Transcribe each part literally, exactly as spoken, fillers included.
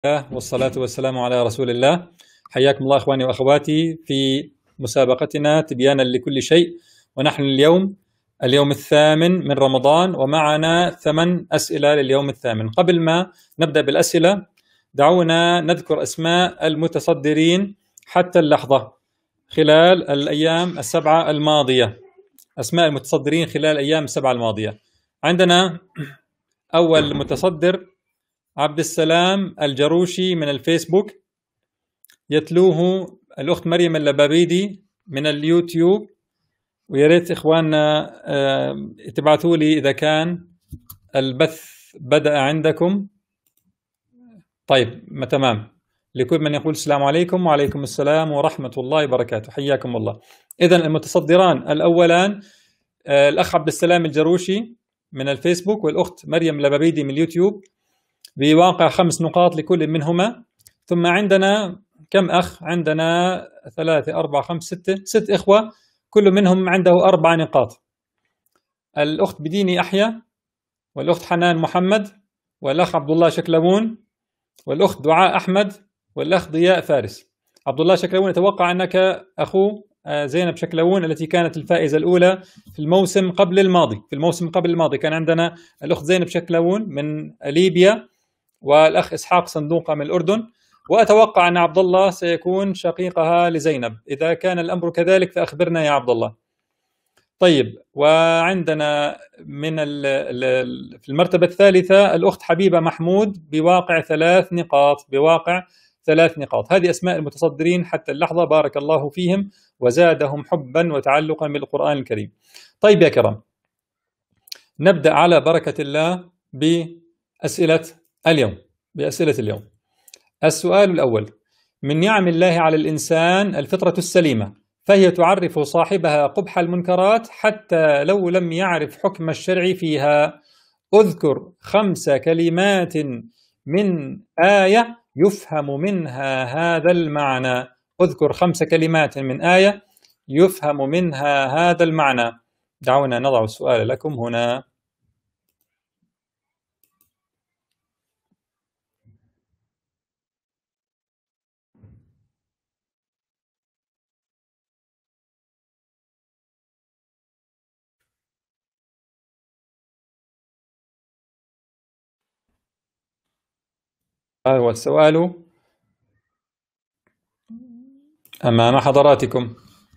الله والصلاة والسلام على رسول الله. حياكم الله إخواني وأخواتي في مسابقتنا تبيانا لكل شيء، ونحن اليوم اليوم الثامن من رمضان ومعنا ثمان أسئلة لليوم الثامن. قبل ما نبدأ بالأسئلة دعونا نذكر أسماء المتصدرين حتى اللحظة خلال الأيام السبعة الماضية. أسماء المتصدرين خلال الأيام السبعة الماضية. عندنا أول متصدر عبد السلام الجروشي من الفيسبوك، يتلوه الأخت مريم اللبابيدي من اليوتيوب، ويا ريت إخواننا تبعثوا لي إذا كان البث بدأ عندكم. طيب ما تمام. لكل من يقول السلام عليكم. وعليكم السلام ورحمة الله وبركاته، حياكم الله. إذن المتصدران الأولان الأخ عبد السلام الجروشي من الفيسبوك والأخت مريم اللبابيدي من اليوتيوب بواقع خمس نقاط لكل منهما. ثم عندنا كم أخ؟ عندنا ثلاثة أربعة خمسة ستة ست إخوة كل منهم عنده أربع نقاط. الأخت بديني أحيا، والأخت حنان محمد، والأخ عبد الله شكلمون، والأخت دعاء أحمد، والأخ ضياء فارس. عبد الله شكلمون أتوقع أنك أخو زينب شكلمون التي كانت الفائزة الأولى في الموسم قبل الماضي. في الموسم قبل الماضي كان عندنا الأخت زينب شكلمون من ليبيا، والأخ إسحاق صندوقة من الأردن، وأتوقع أن عبد الله سيكون شقيقها لزينب. إذا كان الأمر كذلك فأخبرنا يا عبد الله. طيب، وعندنا من في المرتبة الثالثة الأخت حبيبة محمود بواقع ثلاث نقاط بواقع ثلاث نقاط. هذه أسماء المتصدرين حتى اللحظة، بارك الله فيهم وزادهم حبا وتعلقا بالقرآن الكريم. طيب يا كرام، نبدأ على بركة الله بأسئلة اليوم بأسئلة اليوم. السؤال الأول: من نعم الله على الإنسان الفطرة السليمة، فهي تعرف صاحبها قبح المنكرات حتى لو لم يعرف حكم الشرع فيها. أذكر خمس كلمات من آية يفهم منها هذا المعنى. أذكر خمس كلمات من آية يفهم منها هذا المعنى. دعونا نضع السؤال لكم هنا. هذا هو السؤال أمام حضراتكم.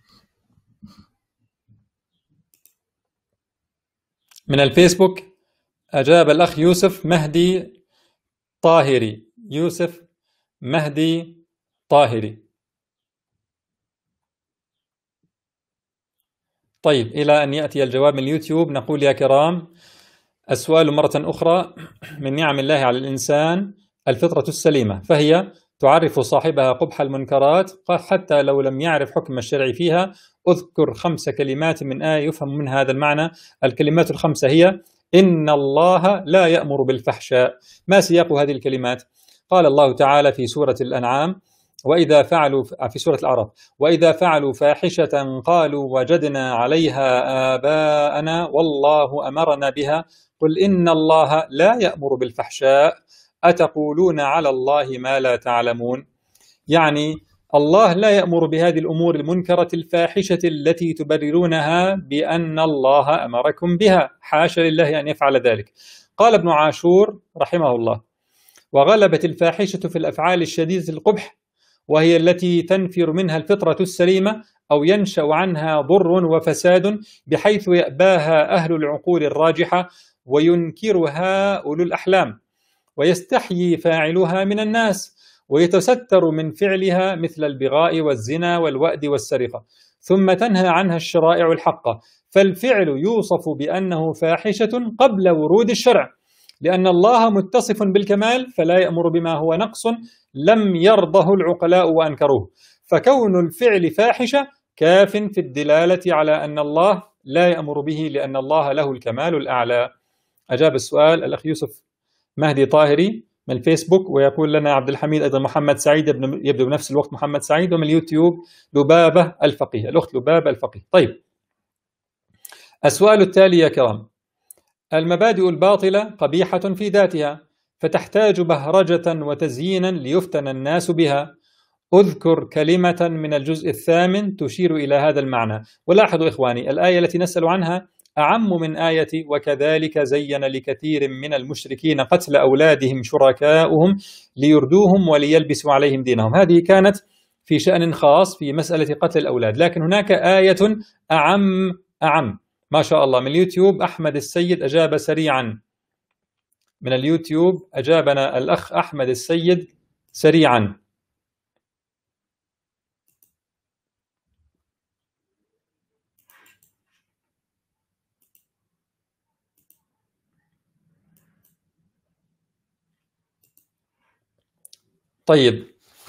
من الفيسبوك أجاب الأخ يوسف مهدي طاهري. يوسف مهدي طاهري. طيب، إلى أن يأتي الجواب من اليوتيوب نقول يا كرام السؤال مرة أخرى: من نعم الله على الإنسان الفطرة السليمة، فهي تعرف صاحبها قبح المنكرات حتى لو لم يعرف حكم الشرع فيها. أذكر خمس كلمات من آية يفهم من هذا المعنى. الكلمات الخمسة هي: إن الله لا يأمر بالفحشاء. ما سياق هذه الكلمات؟ قال الله تعالى في سورة الأنعام: وإذا فعلوا في سورة الأعراف: وإذا فعلوا فاحشة قالوا وجدنا عليها آباءنا والله أمرنا بها قل إن الله لا يأمر بالفحشاء أتقولون على الله ما لا تعلمون. يعني الله لا يأمر بهذه الأمور المنكرة الفاحشة التي تبررونها بأن الله أمركم بها، حاشا لله أن يفعل ذلك. قال ابن عاشور رحمه الله: وغلبت الفاحشة في الأفعال الشديدة القبح، وهي التي تنفر منها الفطرة السليمة أو ينشأ عنها ضر وفساد بحيث يأباها أهل العقول الراجحة وينكرها أولو الأحلام، ويستحيي فاعلها من الناس ويتستر من فعلها مثل البغاء والزنا والوأد والسرقة، ثم تنهى عنها الشرائع الحقة. فالفعل يوصف بأنه فاحشة قبل ورود الشرع، لأن الله متصف بالكمال فلا يأمر بما هو نقص لم يرضه العقلاء وأنكروه. فكون الفعل فاحشة كاف في الدلالة على أن الله لا يأمر به لأن الله له الكمال الأعلى. أجاب السؤال الأخ يوسف مهدي طاهري من الفيسبوك، ويقول لنا عبد الحميد أيضا محمد سعيد يبدو بنفس الوقت محمد سعيد، ومن اليوتيوب لبابة الفقيه، الأخت لبابة الفقيه. طيب، السؤال التالي يا كرام: المبادئ الباطلة قبيحة في ذاتها، فتحتاج بهرجة وتزيينا ليفتن الناس بها. أذكر كلمة من الجزء الثامن تشير إلى هذا المعنى. ولاحظوا إخواني، الآية التي نسأل عنها أعم من آية وكذلك زين لكثير من المشركين قتل أولادهم شركاؤهم ليردوهم وليلبسوا عليهم دينهم. هذه كانت في شأن خاص في مسألة قتل الأولاد، لكن هناك آية أعم أعم. ما شاء الله، من اليوتيوب أحمد السيد أجاب سريعا. من اليوتيوب أجابنا الأخ أحمد السيد سريعا. طيب،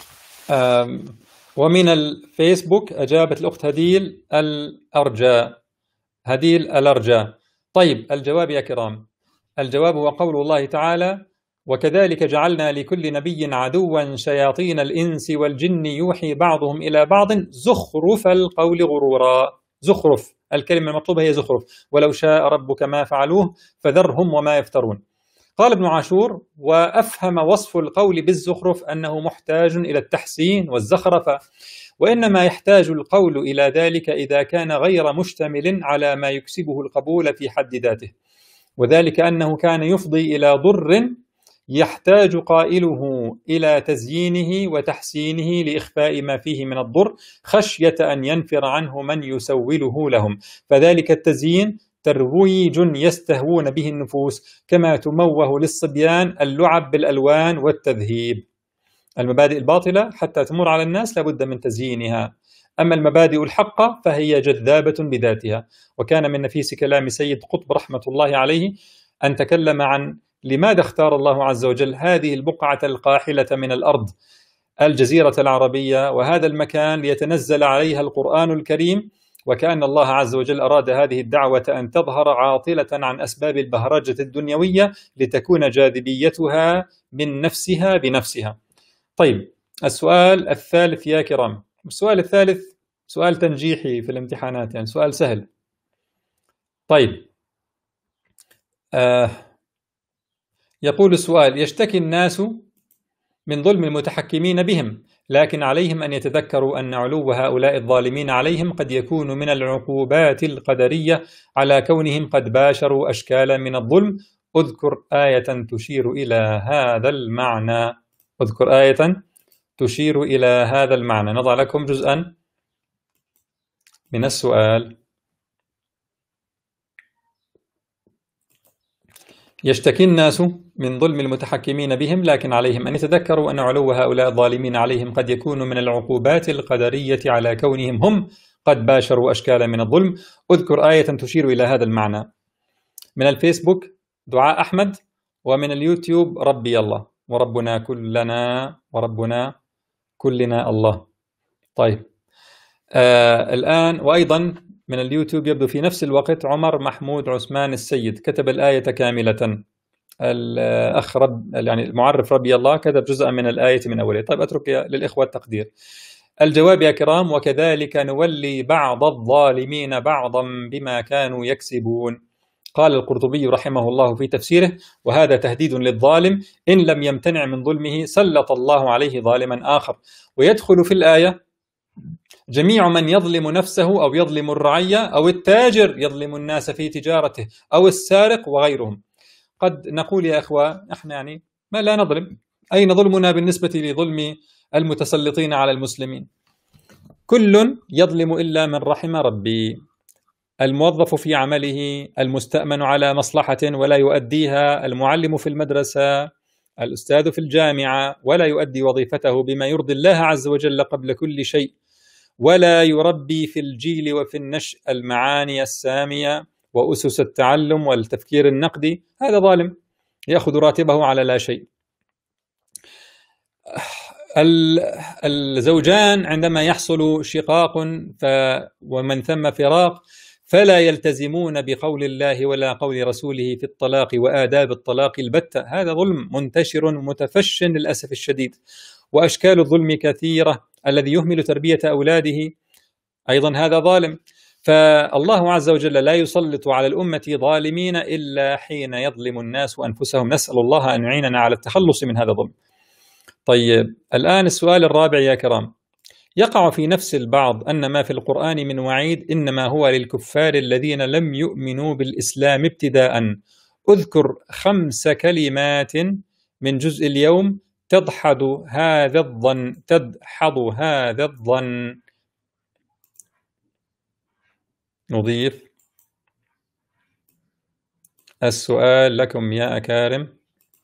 ومن الفيسبوك أجابت الأخت هديل الأرجاء هديل الأرجاء. طيب، الجواب يا كرام، الجواب هو قول الله تعالى: وكذلك جعلنا لكل نبي عدوا شياطين الإنس والجن يوحي بعضهم إلى بعض زخرف القول غرورا. زخرف، الكلمة المطلوبة هي زخرف. ولو شاء ربك ما فعلوه فذرهم وما يفترون. قال ابن عاشور: وأفهم وصف القول بالزخرف أنه محتاج إلى التحسين والزخرفة، وإنما يحتاج القول إلى ذلك إذا كان غير مشتمل على ما يكسبه القبول في حد ذاته، وذلك أنه كان يفضي إلى ضر يحتاج قائله إلى تزيينه وتحسينه لإخفاء ما فيه من الضر خشية أن ينفر عنه من يسوله لهم، فذلك التزيين ترويج يستهوون به النفوس، كما تموه للصبيان اللعب بالألوان والتذهيب. المبادئ الباطلة حتى تمر على الناس لابد من تزيينها، أما المبادئ الحقة فهي جذابة بذاتها. وكان من نفيس كلام سيد قطب رحمة الله عليه أن تكلم عن لماذا اختار الله عز وجل هذه البقعة القاحلة من الأرض، الجزيرة العربية، وهذا المكان ليتنزل عليها القرآن الكريم، وكأن الله عز وجل أراد هذه الدعوة أن تظهر عاطلة عن أسباب البهرجة الدنيوية لتكون جاذبيتها من نفسها بنفسها. طيب، السؤال الثالث يا كرام. السؤال الثالث سؤال تنجيحي في الامتحانات، يعني سؤال سهل. طيب، آه يقول السؤال: يشتكي الناس من ظلم المتحكمين بهم، لكن عليهم أن يتذكروا أن علو هؤلاء الظالمين عليهم قد يكون من العقوبات القدرية على كونهم قد باشروا أشكالا من الظلم. أذكر آية تشير إلى هذا المعنى. أذكر آية تشير إلى هذا المعنى. نضع لكم جزءا من السؤال. يشتكي الناس من ظلم المتحكمين بهم، لكن عليهم أن يتذكروا أن علو هؤلاء الظالمين عليهم قد يكون من العقوبات القدرية على كونهم هم قد باشروا أشكالا من الظلم. أذكر آية تشير إلى هذا المعنى. من الفيسبوك دعاء أحمد، ومن اليوتيوب ربي الله، وربنا كلنا وربنا كلنا الله. طيب، آه الآن وأيضا من اليوتيوب يبدو في نفس الوقت عمر محمود عثمان السيد كتب الآية كاملة. الأخ رب يعني المعرف ربي الله كتب جزءا من الآية من أولها. طيب، أترك للإخوة التقدير. الجواب يا كرام: وكذلك نولي بعض الظالمين بعضا بما كانوا يكسبون. قال القرطبي رحمه الله في تفسيره: وهذا تهديد للظالم، إن لم يمتنع من ظلمه سلط الله عليه ظالما آخر. ويدخل في الآية جميع من يظلم نفسه أو يظلم الرعية أو التاجر يظلم الناس في تجارته أو السارق وغيرهم. قد نقول يا أخوة احنا يعني ما لا نظلم، أين ظلمنا بالنسبة لظلم المتسلطين على المسلمين؟ كل يظلم إلا من رحم ربي. الموظف في عمله، المستأمن على مصلحة ولا يؤديها، المعلم في المدرسة، الأستاذ في الجامعة ولا يؤدي وظيفته بما يرضي الله عز وجل قبل كل شيء، ولا يربي في الجيل وفي النشء المعاني السامية وأسس التعلم والتفكير النقدي، هذا ظالم يأخذ راتبه على لا شيء. الزوجان عندما يحصل شقاق ومن ثم فراق فلا يلتزمون بقول الله ولا قول رسوله في الطلاق وآداب الطلاق البتة، هذا ظلم منتشر متفش للأسف الشديد. وأشكال الظلم كثيرة. الذي يهمل تربية أولاده أيضا هذا ظالم. فالله عز وجل لا يسلط على الأمة ظالمين إلا حين يظلم الناس أنفسهم، نسأل الله أن يعيننا على التخلص من هذا الظلم. طيب الآن السؤال الرابع يا كرام: يقع في نفس البعض أن ما في القرآن من وعيد إنما هو للكفار الذين لم يؤمنوا بالإسلام ابتداء. أذكر خمس كلمات من جزء اليوم تدحض هذا الظن تدحض هذا الظن. نضيف السؤال لكم يا أكارم.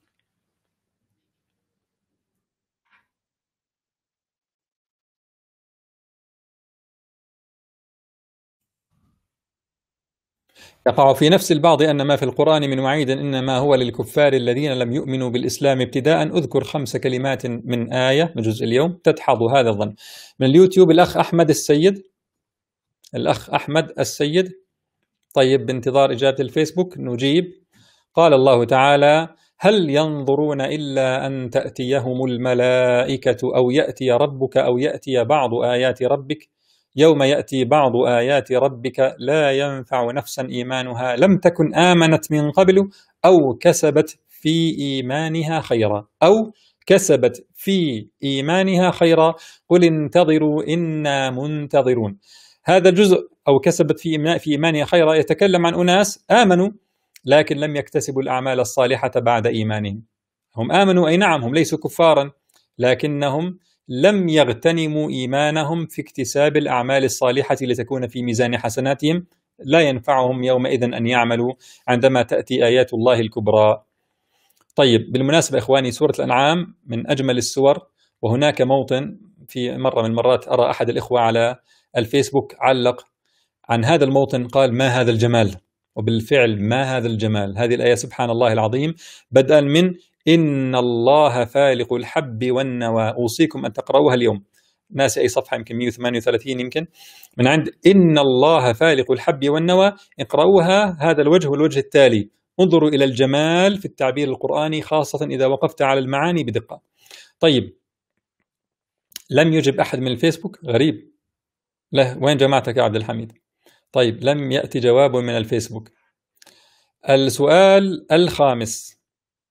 يقع في نفس البعض أن ما في القرآن من وعيد إنما هو للكفار الذين لم يؤمنوا بالإسلام ابتداء. أذكر خمس كلمات من آية من جزء اليوم تدحض هذا الظن. من اليوتيوب الأخ أحمد السيد، الأخ أحمد السيد. طيب بانتظار إجابة الفيسبوك نجيب. قال الله تعالى: هل ينظرون إلا أن تأتيهم الملائكة أو يأتي ربك أو يأتي بعض آيات ربك يوم يأتي بعض آيات ربك لا ينفع نفسا إيمانها لم تكن آمنت من قبل أو كسبت في إيمانها خيرا أو كسبت في إيمانها خيرا قل انتظروا إنا منتظرون. هذا الجزء أو كسبت في في إيمانها خيرا يتكلم عن أناس آمنوا لكن لم يكتسبوا الأعمال الصالحة بعد إيمانهم. هم آمنوا أي نعم، هم ليسوا كفارا، لكنهم لم يغتنموا إيمانهم في اكتساب الأعمال الصالحة لتكون في ميزان حسناتهم، لا ينفعهم يومئذ أن يعملوا عندما تأتي آيات الله الكبرى. طيب بالمناسبة إخواني، سورة الأنعام من أجمل السور، وهناك موطن في مرة من المرات أرى أحد الإخوة على الفيسبوك علق عن هذا الموطن قال: ما هذا الجمال. وبالفعل ما هذا الجمال. هذه الآية سبحان الله العظيم بدءا من إن الله فالق الحب والنوى، أوصيكم أن تقرأوها اليوم، ناسي أي صفحة، يمكن مئة وثمانية وثلاثين، يمكن من عند إن الله فالق الحب والنوى، اقرأوها. هذا الوجه والوجه التالي، انظروا إلى الجمال في التعبير القرآني خاصة إذا وقفت على المعاني بدقة. طيب لم يجب أحد من الفيسبوك، غريب. له وين جماعتك يا عبد الحميد؟ طيب لم يأتي جواب من الفيسبوك. السؤال الخامس: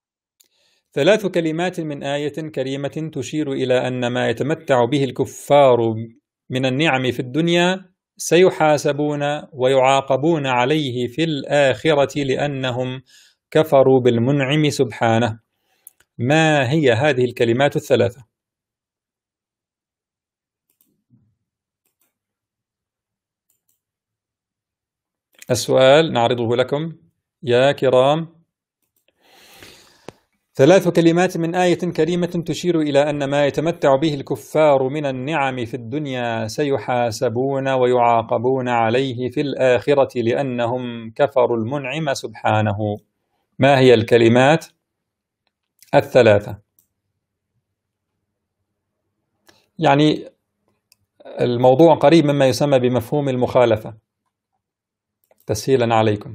ثلاث كلمات من آية كريمة تشير إلى أن ما يتمتع به الكفار من النعم في الدنيا سيحاسبون ويعاقبون عليه في الآخرة لأنهم كفروا بالمنعم سبحانه. ما هي هذه الكلمات الثلاثة؟ السؤال نعرضه لكم يا كرام. ثلاث كلمات من آية كريمة تشير إلى أن ما يتمتع به الكفار من النعم في الدنيا سيحاسبون ويعاقبون عليه في الآخرة لأنهم كفروا المنعم سبحانه. ما هي الكلمات الثلاثة؟ يعني الموضوع قريب مما يسمى بمفهوم المخالفة، تسهيلا عليكم.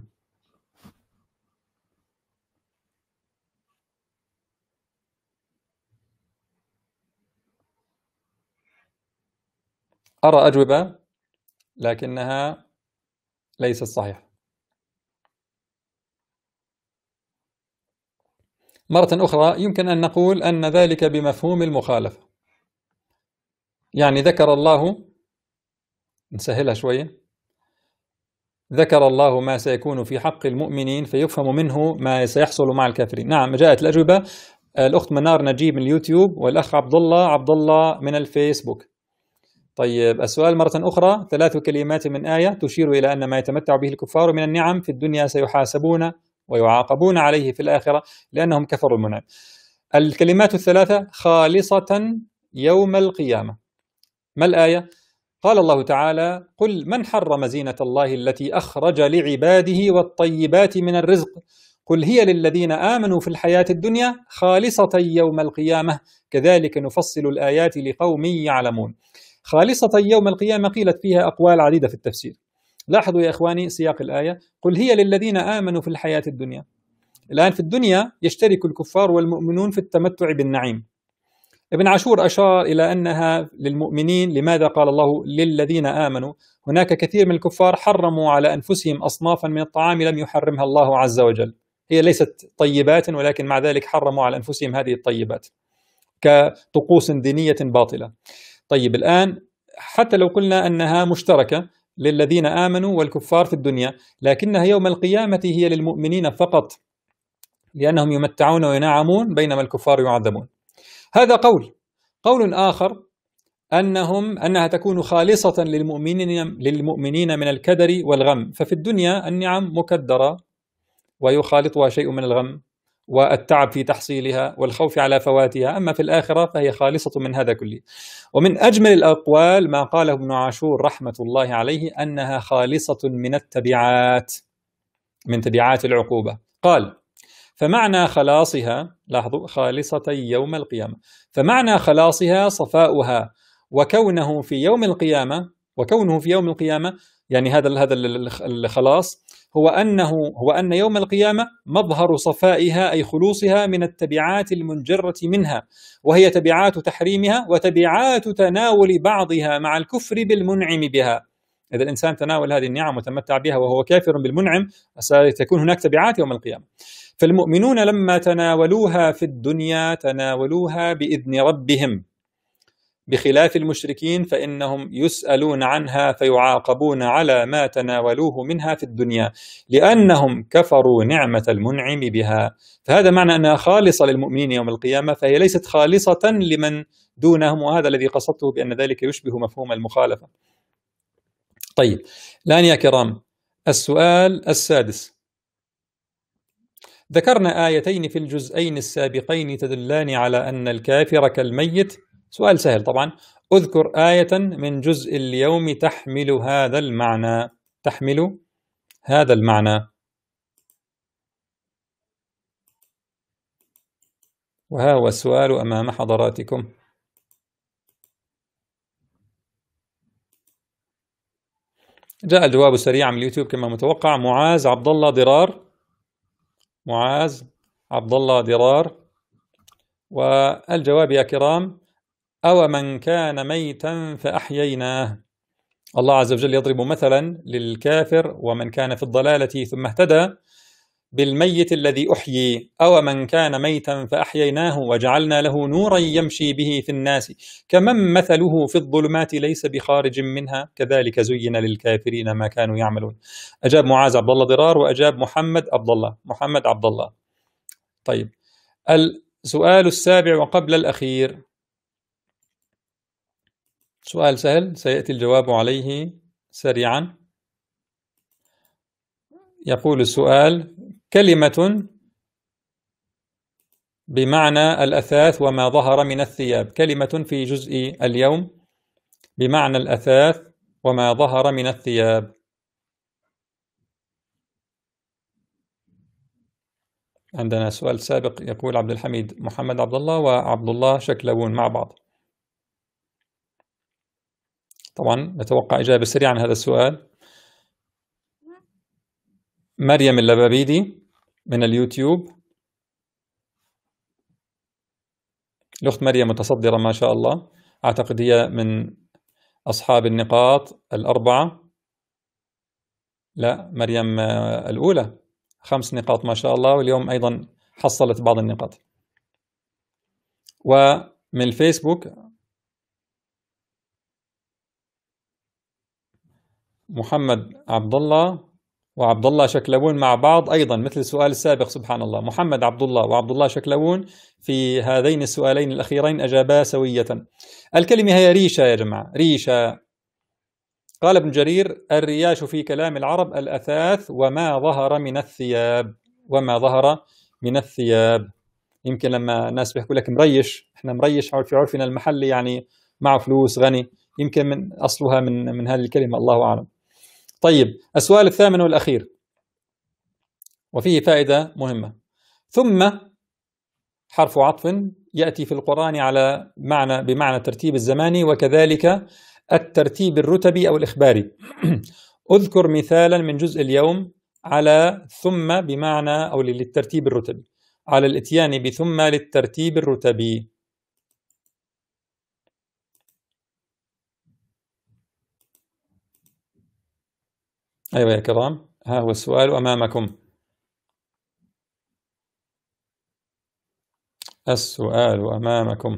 أرى أجوبة لكنها ليست صحيحة. مرة أخرى يمكن أن نقول أن ذلك بمفهوم المخالفة. يعني ذكر الله، نسهلها شوية، ذكر الله ما سيكون في حق المؤمنين فيفهم منه ما سيحصل مع الكافرين. نعم جاءت الأجوبة، الأخت منار نجيب من اليوتيوب والأخ عبد الله عبد الله من الفيسبوك. طيب السؤال مرة أخرى: ثلاث كلمات من آية تشير إلى أن ما يتمتع به الكفار من النعم في الدنيا سيحاسبون ويعاقبون عليه في الآخرة لأنهم كفروا المنعم. الكلمات الثلاثة خالصة يوم القيامة. ما الآية؟ قال الله تعالى: قل من حرم زينة الله التي أخرج لعباده والطيبات من الرزق قل هي للذين آمنوا في الحياة الدنيا خالصة يوم القيامة كذلك نفصل الآيات لقوم يعلمون. خالصة يوم القيامة قيلت فيها أقوال عديدة في التفسير. لاحظوا يا إخواني سياق الآية: قل هي للذين آمنوا في الحياة الدنيا. الآن في الدنيا يشترك الكفار والمؤمنون في التمتع بالنعيم. ابن عاشور أشار إلى أنها للمؤمنين. لماذا قال الله للذين آمنوا؟ هناك كثير من الكفار حرموا على أنفسهم أصنافا من الطعام لم يحرمها الله عز وجل، هي ليست طيبات ولكن مع ذلك حرموا على أنفسهم هذه الطيبات كطقوس دينية باطلة. طيب الآن حتى لو قلنا أنها مشتركة للذين آمنوا والكفار في الدنيا، لكنها يوم القيامة هي للمؤمنين فقط، لأنهم يمتعون وينعمون بينما الكفار يعذبون. هذا قول. قول آخر أنهم أنها تكون خالصة للمؤمنين للمؤمنين من الكدر والغم، ففي الدنيا النعم مكدرة ويخالطها شيء من الغم والتعب في تحصيلها والخوف على فواتها، أما في الآخرة فهي خالصة من هذا كله. ومن أجمل الأقوال ما قاله ابن عاشور رحمة الله عليه أنها خالصة من التبعات، من تبعات العقوبة. قال: فمعنى خلاصها، لاحظوا، خالصة يوم القيامة، فمعنى خلاصها صفاؤها، وكونه في يوم القيامة وكونه في يوم القيامة يعني هذا هذا الخلاص هو أنه هو أن يوم القيامة مظهر صفائها أي خلوصها من التبعات المنجرة منها، وهي تبعات تحريمها وتبعات تناول بعضها مع الكفر بالمنعم بها. إذا الإنسان تناول هذه النعم وتمتع بها وهو كافر بالمنعم ستكون هناك تبعات يوم القيامة. فالمؤمنون لما تناولوها في الدنيا تناولوها بإذن ربهم، بخلاف المشركين فإنهم يسألون عنها فيعاقبون على ما تناولوه منها في الدنيا لأنهم كفروا نعمة المنعم بها. فهذا معنى أنها خالصة للمؤمنين يوم القيامة، فهي ليست خالصة لمن دونهم، وهذا الذي قصدته بأن ذلك يشبه مفهوم المخالفة. طيب الآن يا كرام السؤال السادس. ذكرنا آيتين في الجزئين السابقين تدلان على أن الكافر كالميت. سؤال سهل طبعا، اذكر آية من جزء اليوم تحمل هذا المعنى، تحمل هذا المعنى. وها هو السؤال أمام حضراتكم. جاء الجواب سريعا من اليوتيوب كما متوقع. معاذ عبد الله ضرار، معاذ عبد الله ضرار. والجواب يا كرام: أو من كان ميتا فأحييناه. الله عز وجل يضرب مثلا للكافر ومن كان في الضلالة ثم اهتدى بالميت الذي أحيي. أو من كان ميتا فأحييناه وجعلنا له نورا يمشي به في الناس كمن مثله في الظلمات ليس بخارج منها كذلك زين للكافرين ما كانوا يعملون. أجاب معاذ عبد الله ضرار وأجاب محمد عبد الله محمد عبد الله. طيب السؤال السابع وقبل الأخير سؤال سهل سيأتي الجواب عليه سريعا. يقول السؤال: كلمة بمعنى الأثاث وما ظهر من الثياب، كلمة في جزء اليوم بمعنى الأثاث وما ظهر من الثياب. عندنا سؤال سابق يقول عبد الحميد محمد عبد الله وعبد الله شكلون مع بعض. طبعا نتوقع إجابة سريعة عن هذا السؤال. مريم اللبابيدي من اليوتيوب، الأخت مريم متصدرة ما شاء الله، أعتقد هي من أصحاب النقاط الأربعة. لا، مريم الأولى خمس نقاط ما شاء الله، واليوم أيضا حصلت بعض النقاط. ومن الفيسبوك محمد عبد الله وعبد الله شكلون مع بعض أيضا مثل السؤال السابق. سبحان الله، محمد عبد الله وعبد الله شكلون في هذين السؤالين الأخيرين أجابا سوية. الكلمة هي ريشة يا جماعة، ريشة. قال ابن جرير: الرياش في كلام العرب الأثاث وما ظهر من الثياب، وما ظهر من الثياب. يمكن لما الناس بيحكوا لك مريش، احنا مريش في عرفنا المحلي يعني معه فلوس غني، يمكن من أصلها من من هذه الكلمة، الله أعلم. طيب السؤال الثامن والأخير وفيه فائدة مهمة. ثم حرف عطف يأتي في القرآن على معنى بمعنى الترتيب الزماني وكذلك الترتيب الرتبي أو الإخباري. أذكر مثالا من جزء اليوم على ثم بمعنى أو للترتيب الرتبي، على الإتيان بثم للترتيب الرتبي. أيوة يا كرام، ها هو السؤال أمامكم. السؤال أمامكم.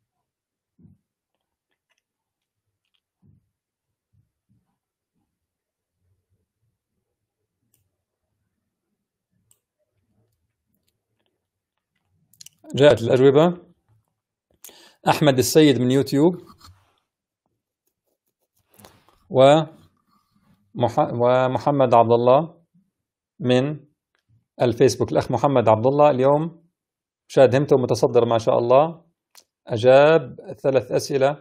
جاءت الأجوبة. أحمد السيد من يوتيوب، ومحمد عبد الله من الفيسبوك. الأخ محمد عبد الله اليوم شاهد همته متصدر ما شاء الله، أجاب ثلاث أسئلة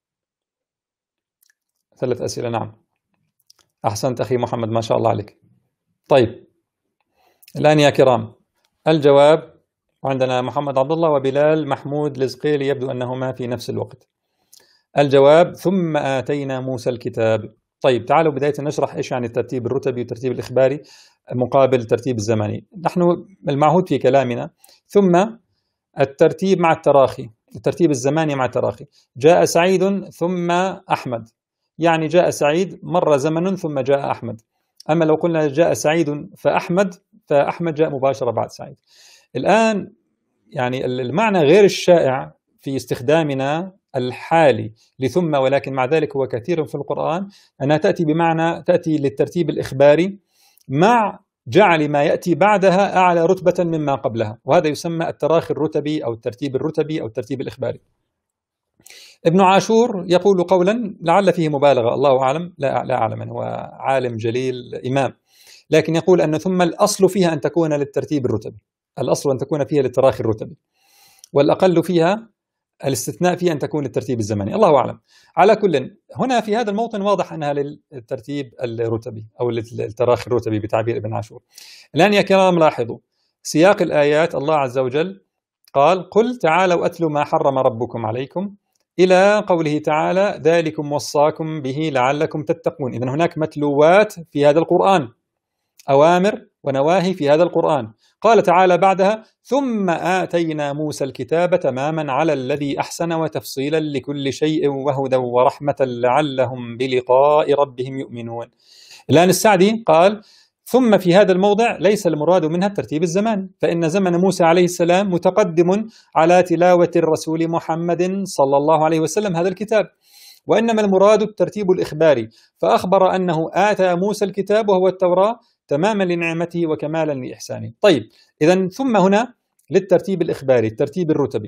ثلاث أسئلة نعم، أحسنت أخي محمد ما شاء الله عليك. طيب الآن يا كرام الجواب، عندنا محمد عبد الله وبلال محمود الزقيلي يبدو أنهما في نفس الوقت. الجواب ثم آتينا موسى الكتاب. طيب تعالوا بداية نشرح إيش يعني الترتيب الرتبي والترتيب الإخباري مقابل الترتيب الزمني. نحن المعهود في كلامنا ثم الترتيب مع التراخي، الترتيب الزماني مع التراخي. جاء سعيد ثم أحمد، يعني جاء سعيد مر زمن ثم جاء أحمد. أما لو قلنا جاء سعيد فأحمد، فأحمد جاء مباشرة بعد سعيد. الآن يعني المعنى غير الشائع في استخدامنا الحالي لثم، ولكن مع ذلك هو كثير في القرآن، أنها تأتي بمعنى تأتي للترتيب الإخباري مع جعل ما يأتي بعدها أعلى رتبة مما قبلها، وهذا يسمى التراخي الرتبي أو الترتيب الرتبي أو الترتيب الإخباري. ابن عاشور يقول قولا لعل فيه مبالغة، الله أعلم، لا لا أعلم، هو عالم جليل إمام، لكن يقول أن ثم الأصل فيها أن تكون للترتيب الرتبي، الأصل أن تكون فيها للتراخي الرتبي، والأقل فيها الاستثناء فيها أن تكون للترتيب الزمني، الله أعلم. على كل، هنا في هذا الموطن واضح أنها للترتيب الرتبي أو للتراخي الرتبي بتعبير ابن عاشور. الآن يا كرام لاحظوا سياق الآيات، الله عز وجل قال قل تعالوا أتلوا ما حرم ربكم عليكم إلى قوله تعالى ذلكم وصاكم به لعلكم تتقون. إذن هناك متلوات في هذا القرآن، أوامر ونواهي في هذا القرآن. قال تعالى بعدها ثم آتينا موسى الكتاب تماما على الذي أحسن وتفصيلا لكل شيء وهدى ورحمة لعلهم بلقاء ربهم يؤمنون. الآن السعدي قال ثم في هذا الموضع ليس المراد منها الترتيب الزماني، فإن زمن موسى عليه السلام متقدم على تلاوة الرسول محمد صلى الله عليه وسلم هذا الكتاب، وإنما المراد الترتيب الإخباري، فأخبر أنه آتى موسى الكتاب وهو التوراة تماما لنعمته وكمالا لإحسانه. طيب إذن ثم هنا للترتيب الإخباري الترتيب الرتبي،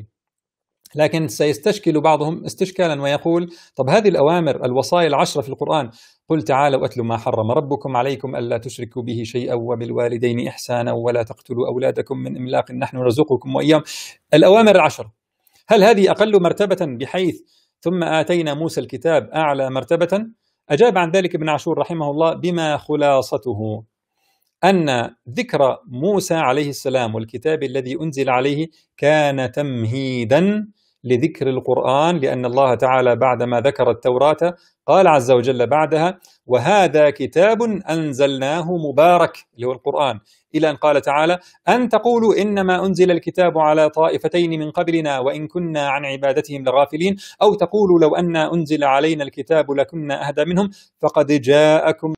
لكن سيستشكل بعضهم استشكالا ويقول طب هذه الأوامر الوصايا العشرة في القرآن، قل تعالوا أتلوا ما حرم ربكم عليكم ألا تشركوا به شيئا وبالوالدين إحسانا ولا تقتلوا أولادكم من إملاق نحن نرزقكم وإياهم، الأوامر العشر، هل هذه أقل مرتبة بحيث ثم آتينا موسى الكتاب أعلى مرتبة؟ أجاب عن ذلك ابن عاشور رحمه الله بما خلاصته أن ذكر موسى عليه السلام والكتاب الذي أنزل عليه كان تمهيدا لذكر القرآن، لأن الله تعالى بعدما ذكر التوراة قال عز وجل بعدها وهذا كتاب أنزلناه مبارك اللي هو القرآن، إلى أن قال تعالى أن تقولوا إنما أنزل الكتاب على طائفتين من قبلنا وإن كنا عن عبادتهم لغافلين، أو تقولوا لو أن أنزل علينا الكتاب لكنا أهدى منهم، فقد جاءكم